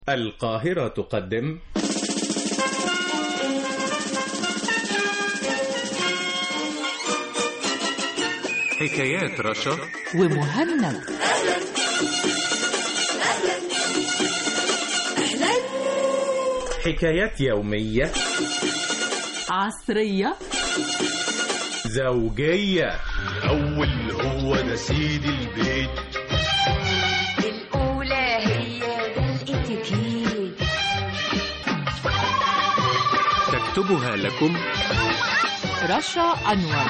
القاهرة تقدم حكايات رشا ومهند. حكايات يومية عصرية زوجية. الأول هو ده سيد البيت، الأولى هي ده الاتيكيت، تكتبها لكم رشا أنور.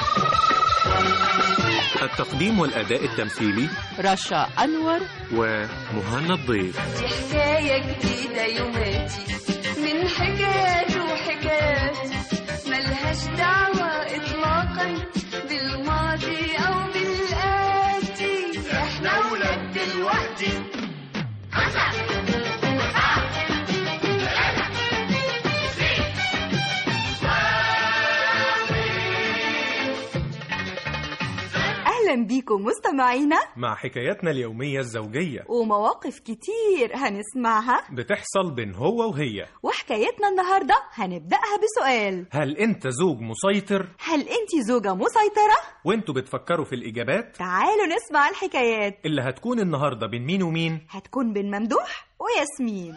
التقديم والأداء التمثيلي رشا أنور ومهند ضيف. دي حكاية جديدة يوماتي من حكايات وحكايات، ملهاش دعوة إطلاقا بالماضي أو بالآتي، إحنا ولاد دلوقتي. أهلا بيكم مستمعينا مع حكاياتنا اليومية الزوجية، ومواقف كتير هنسمعها بتحصل بين هو وهي. وحكايتنا النهاردة هنبدأها بسؤال: هل أنت زوج مسيطر؟ هل أنت زوجة مسيطرة؟ وأنتوا بتفكروا في الإجابات تعالوا نسمع الحكايات. اللي هتكون النهاردة بين مين ومين؟ هتكون بين ممدوح وياسمين.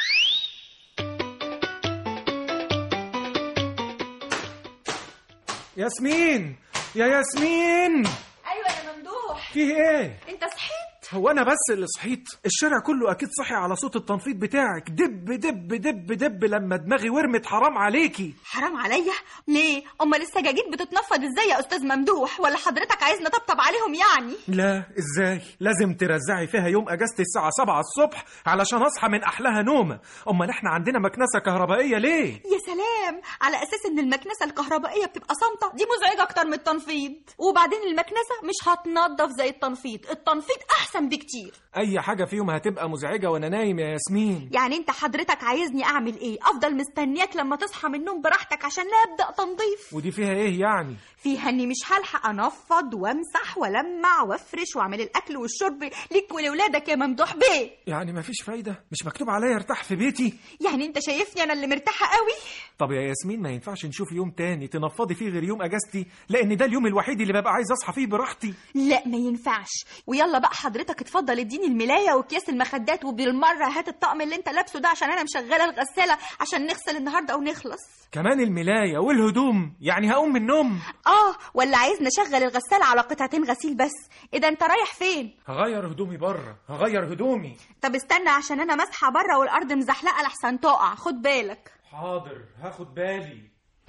ياسمين، يا ياسمين، أيوة يا ممدوح، فيه ايه؟ أنت صحيت؟ هو انا بس اللي صحيت؟ الشارع كله اكيد صحي على صوت التنفيض بتاعك، دب دب دب دب لما دماغي ورمت. حرام عليكي. حرام عليا؟ ليه؟ أمال السجاجيد بتتنفض إزاي يا أستاذ ممدوح؟ ولا حضرتك عايزنا نطبطب عليهم يعني؟ لا، ازاي؟ لازم ترزعي فيها يوم اجازتي الساعة 7 الصبح علشان اصحى من احلاها نومة. امال احنا عندنا مكنسة كهربائية ليه؟ يا سلام، على أساس إن المكنسة الكهربائية بتبقى صامتة، دي مزعجة أكتر من التنفيض. وبعدين المكنسة مش هتنضف زي التنفيض، التنفيض أحسن بكتير. اي حاجة فيهم هتبقى مزعجة وانا نايم يا ياسمين. يعني انت حضرتك عايزني اعمل ايه؟ افضل مستنياك لما تصحى من النوم براحتك عشان نبدأ تنظيف؟ ودي فيها ايه يعني؟ فيها اني مش هلحق انفض وامسح والمع وافرش واعمل الاكل والشرب ليك ولولادك يا ممدوح بيه. يعني مفيش فايدة؟ مش مكتوب عليا ارتاح في بيتي؟ يعني انت شايفني انا اللي مرتاحة قوي؟ طب يا ياسمين، ما ينفعش نشوف يوم تاني تنفضي فيه غير يوم اجازتي؟ لان ده اليوم الوحيد اللي ببقى عايز اصحى فيه براحتي. لا ما ينفعش. ويلا بقى حضرتك اتفضل اديني الملاية واكياس المخدات، وبالمرة هات الطقم اللي انت لابسه ده عشان انا مشغلة الغسالة عشان نغسل النهاردة ونخلص. كمان الملاية والهدوم؟ يعني هقوم من النوم؟ ولا عايز نشغل الغسالة على قطعتين غسيل بس؟ اذا انت رايح فين؟ هغير هدومي بره، هغير هدومي. طب استنى عشان انا مسحة بره والارض مزحلقة لحسن تقع، خد بالك. حاضر، هاخد بالي.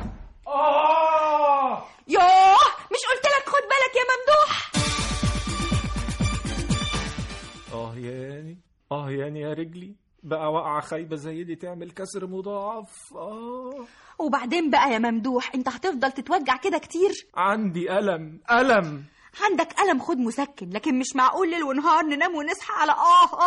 يوه، مش قلت لك خد بالك يا ممدوح؟ يعني يا رجلي، بقى واقعة خايبة زي دي تعمل كسر مضاعف. وبعدين بقى يا ممدوح، انت هتفضل تتوجع كده كتير؟ عندي ألم. عندك ألم خد مسكن، لكن مش معقول ليل ونهار ننام ونصحى على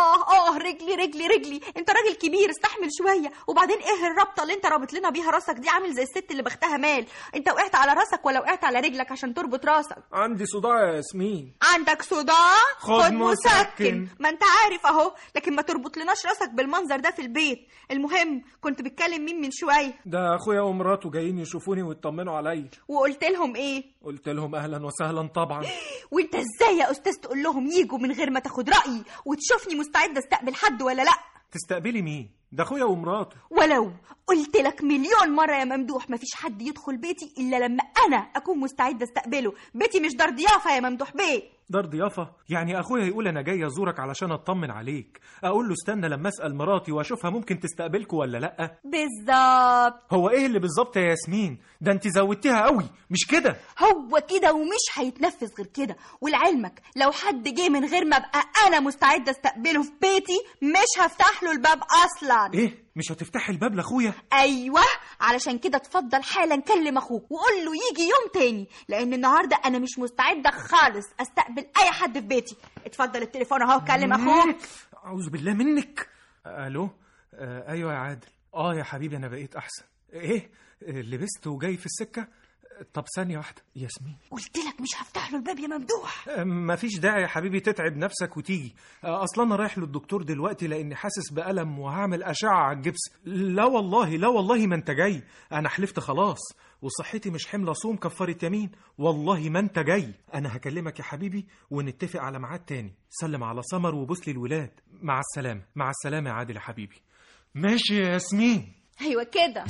رجلي. انت راجل كبير، استحمل شوية. وبعدين ايه الربطة اللي انت رابط لنا بيها راسك دي؟ عامل زي الست اللي بختها مال. انت وقعت على راسك ولا وقعت على رجلك عشان تربط راسك؟ عندي صداع يا ياسمين. عندك صداع؟ خد مسكن. ما انت عارف اهو، لكن ما تربط لناش راسك بالمنظر ده في البيت. المهم، كنت بتكلم مين من شوية؟ ده اخويا ومراته جايين يشوفوني ويطمنوا عليا. وقلت لهم ايه؟ قلت لهم اهلا وسهلا طبعا. وانت ازاي يا استاذ تقول لهم ييجوا من غير ما تاخد رأيي وتشوفني مستعدة استقبل حد ولا لا؟ تستقبلي مين؟ ده اخويا ومراته. ولو قلت لك مليون مرة يا ممدوح، مفيش حد يدخل بيتي إلا لما أنا أكون مستعدة استقبله. بيتي مش دار ضيافة يا ممدوح بيه. دار ضيافة؟ يعني أخويا يقول أنا جاي أزورك علشان أطمن عليك، أقول له استنى لما أسأل مراتي وأشوفها ممكن تستقبلكوا ولا لأ؟ بالظبط. هو إيه اللي بالظبط يا ياسمين؟ ده أنت زودتيها قوي، مش كده؟ هو كده ومش هيتنفذ غير كده. ولعلمك لو حد جه من غير ما أبقى أنا مستعدة استقبله في بيتي مش هفتح له الباب أصلا. إيه؟ مش هتفتحي الباب لأخويا؟ أيوة، علشان كده تفضل حالا كلم أخوك وقول له يجي يوم تاني، لأن النهاردة أنا مش مستعدة خالص أستقبل أي حد في بيتي. اتفضل التليفون أهو، كلم أخوك. أعوذ بالله منك. ألو؟ أيوة يا عادل. يا حبيبي أنا بقيت أحسن. إيه؟ لبست وجاي في السكة؟ طب ثانية واحدة ياسمين. قلت لك مش هفتح له الباب يا ممدوح. مفيش داعي يا حبيبي تتعب نفسك وتيجي. اصلا انا رايح للدكتور دلوقتي لاني حاسس بألم وهعمل أشعة على الجبس. لا والله لا والله ما انت جاي، انا حلفت خلاص وصحتي مش حملة صوم كفارة يمين. والله ما انت جاي. انا هكلمك يا حبيبي ونتفق على ميعاد تاني. سلم على سمر وبوس لي الولاد. مع السلامة. مع السلامة يا عادل يا حبيبي. ماشي يا ياسمين. ايوه كده.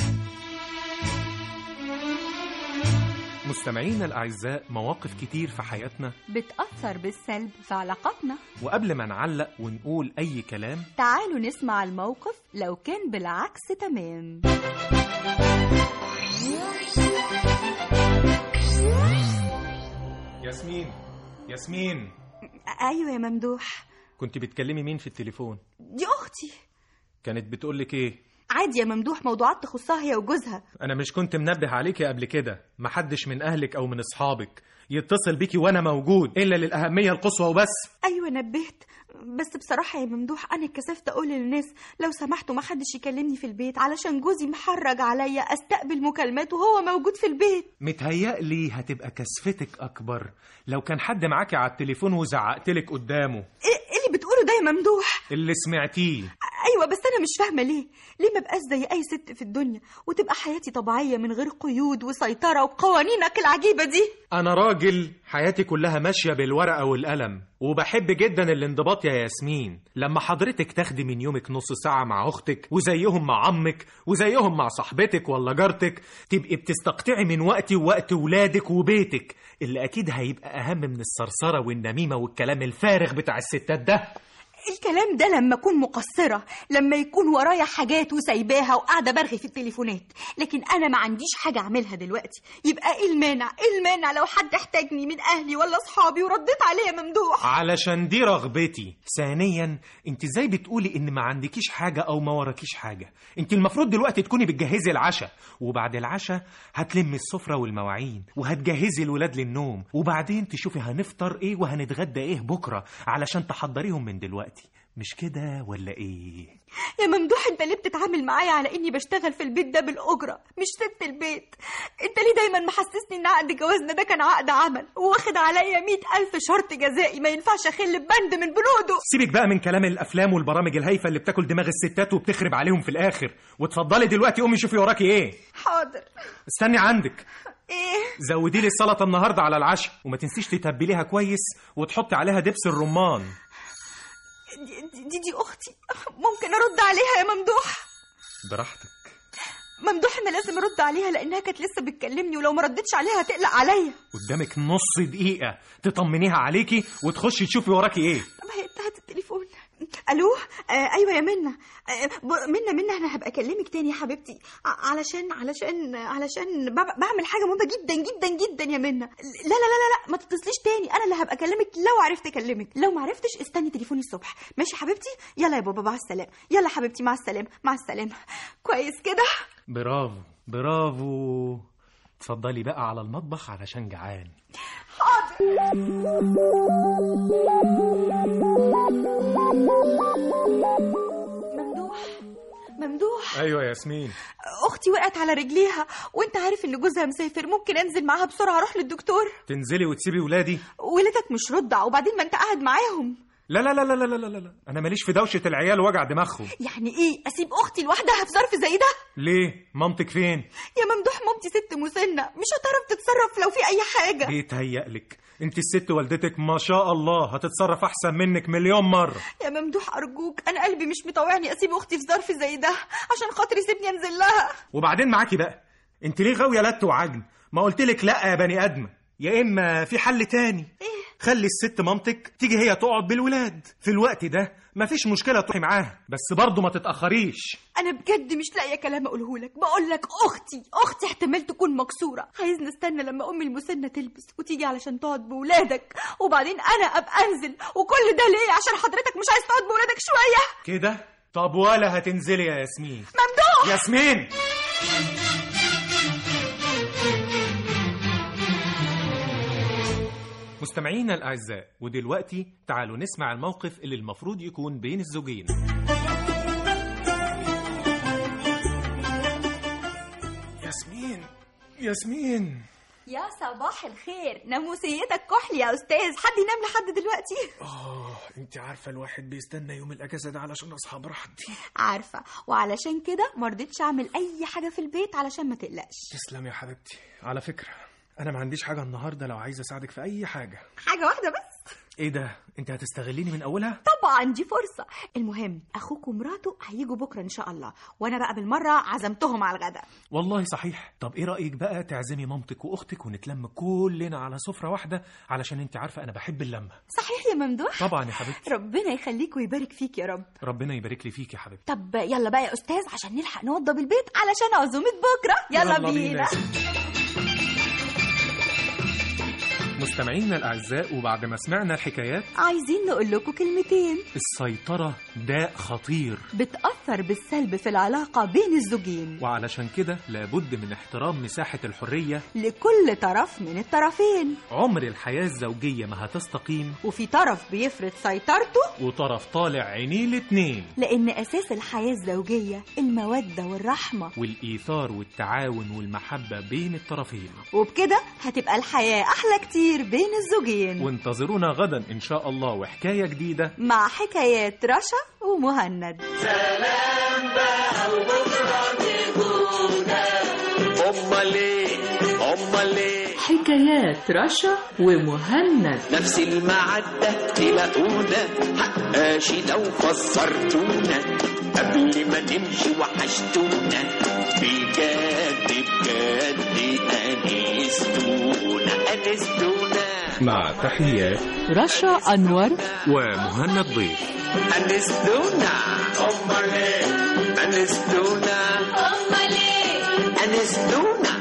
مستمعينا الأعزاء، مواقف كتير في حياتنا بتأثر بالسلب في علاقاتنا، وقبل ما نعلق ونقول أي كلام تعالوا نسمع الموقف لو كان بالعكس تمام. ياسمين ياسمين. ايوه يا ممدوح. كنت بتكلمي مين في التليفون؟ دي اختي. كانت بتقولك ايه؟ عادي يا ممدوح، موضوعات تخصها هي وجوزها. انا مش كنت منبه عليكي قبل كده؟ محدش من اهلك او من اصحابك يتصل بيكي وانا موجود الا للاهميه القصوى وبس. ايوه نبهت، بس بصراحه يا ممدوح انا اتكسفت اقول للناس لو سمحتوا ما حدش يكلمني في البيت علشان جوزي محرج عليا استقبل مكالمات وهو موجود في البيت. متهيألي هتبقى كسفتك اكبر لو كان حد معاكي على التليفون وزعقتلك قدامه. ايه اللي بتقوله ده يا ممدوح؟ اللي سمعتيه. ايوه بس انا مش فاهمه ليه ما بقاش زي اي ست في الدنيا وتبقى حياتي طبيعيه من غير قيود وسيطره وقوانينك العجيبه دي. انا راجل حياتي كلها ماشيه بالورقه والقلم وبحب جدا الانضباط يا ياسمين. لما حضرتك تاخدي من يومك نص ساعه مع اختك وزيهم مع عمك وزيهم مع صاحبتك ولا جارتك، تبقي بتستقطعي من وقتي ووقت ولادك وبيتك اللي اكيد هيبقى اهم من الصرصره والنميمه والكلام الفارغ بتاع الستات ده. الكلام ده لما أكون مقصرة، لما يكون ورايا حاجات وسايباها وقاعدة برغي في التليفونات، لكن أنا ما عنديش حاجة أعملها دلوقتي. يبقى إيه المانع لو حد احتاجني من أهلي ولا أصحابي ورديت عليه يا ممدوح؟ علشان دي رغبتي. ثانيا انت ازاي بتقولي ان ما عندكيش حاجة او ما وراكيش حاجة؟ انت المفروض دلوقتي تكوني بتجهزي العشاء، وبعد العشاء هتلمي السفرة والمواعين وهتجهزي الولاد للنوم، وبعدين تشوفي هنفطر ايه وهنتغدى ايه بكرة علشان تحضريهم من دلوقتي. مش كده ولا ايه؟ يا ممدوح انت ليه بتتعامل معايا على اني بشتغل في البيت ده بالاجره مش ست البيت؟ انت ليه دايما محسسني ان عقد جوازنا ده كان عقد عمل واخد عليا 100,000 شرط جزائي ما ينفعش اخل ببند من بنوده؟ سيبك بقى من كلام الافلام والبرامج الهايفه اللي بتاكل دماغ الستات وبتخرب عليهم في الاخر، وتفضلي دلوقتي قومي شوفي وراكي ايه. حاضر. استني عندك. ايه؟ زودي لي السلطه النهارده على العشاء، وما تنسيش تتبليها كويس وتحطي عليها دبس الرمان. دي اختي، ممكن ارد عليها يا ممدوح؟ براحتك. ممدوح انا لازم ارد عليها لانها كانت لسه بتكلمني، ولو ما ردتش عليها هتقلق عليا. قدامك نص دقيقه تطمنيها عليكي وتخشي تشوفي وراكي ايه. هات التليفون. الو. ايوه يا منى. منى انا هبقى اكلمك تاني يا حبيبتي علشان بعمل حاجه مهمه جدا جدا جدا يا منى. لا ما تتصليش تاني، انا اللي هبقى اكلمك لو عرفت اكلمك، لو ما عرفتش استني تليفوني الصبح. ماشي حبيبتي؟ يلا يا بابا مع السلامه. يلا حبيبتي مع السلامه. كويس كده. برافو. اتفضلي بقى على المطبخ علشان جعان. حاضر. ممدوح. ايوه يا ياسمين. اختي وقعت على رجليها وانت عارف ان جوزها مسافر، ممكن انزل معاها بسرعه اروح للدكتور؟ تنزلي وتسيبي ولادي؟ ولادك مش رضع، وبعدين ما انت قاعد معاهم. لا لا لا لا لا لا لا، انا ماليش في دوشه العيال وجع دماغهم. يعني ايه اسيب اختي لوحدها في ظرف زي ده؟ ليه؟ مامتك فين؟ يا ممدوح مامتي ست مسنه مش هتعرف تتصرف لو في اي حاجه. بيتهيألك انت الست والدتك ما شاء الله هتتصرف احسن منك مليون مره. يا ممدوح ارجوك، انا قلبي مش مطوعني اسيب اختي في ظرف زي ده، عشان خاطري سيبني انزل لها. وبعدين معاكي بقى، انت ليه غاويه لت وعجن؟ ما قلتلك لا يا بني ادمه. يا اما في حل تاني. ايه؟ خلي الست مامتك تيجي هي تقعد بالولاد في الوقت ده، مفيش مشكله تروحي معاها، بس برضه ما تتاخريش. انا بجد مش لاقيه كلام اقوله لك. بقول لك اختي احتمال تكون مكسوره، عايز نستنى لما امي المسنه تلبس وتيجي علشان تقعد بولادك، وبعدين انا ابقى انزل. وكل ده ليه؟ عشان حضرتك مش عايز تقعد بولادك شويه كده؟ طب ولا هتنزلي يا ياسمين؟ ممدوح. ياسمين. مستمعينا الأعزاء، ودلوقتي تعالوا نسمع الموقف اللي المفروض يكون بين الزوجين. يا صباح الخير، ناموسيتك كحل يا أستاذ، حد ينام لحد دلوقتي؟ انت عارفة الواحد بيستنى يوم الأجازة ده علشان أصحى براحتي. عارفة، وعلشان كده مرضتش أعمل أي حاجة في البيت علشان ما تقلقش. تسلم يا حبيبتي. على فكرة أنا ما عنديش حاجة النهاردة لو عايز أساعدك في أي حاجة. حاجة واحدة بس. إيه ده؟ أنت هتستغليني من أولها؟ طبعا دي فرصة. المهم أخوك ومراته هيجوا بكرة إن شاء الله، وأنا بقى بالمرة عزمتهم على الغداء. والله صحيح. طب إيه رأيك بقى تعزمي مامتك وأختك ونتلم كلنا على سفرة واحدة، علشان أنت عارفة أنا بحب اللمة. صحيح يا ممدوح؟ طبعا يا حبيبتي. ربنا يخليك ويبارك فيك يا رب. ربنا يبارك لي فيك يا حبيبتي. طب يلا بقى يا أستاذ عشان نلحق نوضب البيت علشان عزومة بكرة. يلا بينا. مستمعينا الأعزاء، وبعد ما سمعنا الحكايات عايزين نقول لكم كلمتين. السيطرة داء خطير بتأثر بالسلب في العلاقة بين الزوجين، وعلشان كده لابد من احترام مساحة الحرية لكل طرف من الطرفين. عمر الحياة الزوجية ما هتستقيم وفي طرف بيفرض سيطرته وطرف طالع عينيه الاتنين، لأن أساس الحياة الزوجية المودة والرحمة والإيثار والتعاون والمحبة بين الطرفين. وبكده هتبقى الحياة أحلى كتير بين الزوجين. وانتظرونا غدا إن شاء الله وحكاية جديدة مع حكايات رشا ومهند. سلام بقى وبكرة تجونا. أمال إيه حكايات رشا ومهند. نفس المعدة تلاقونا حقاشي لو فسرتونا قبل ما نمشي وحشتونا بجد أنستونا مع تحيات رشا أنور ومهند ضيف. أنستونا. أمال إيه أنستونا. أمال إيه أنستونا.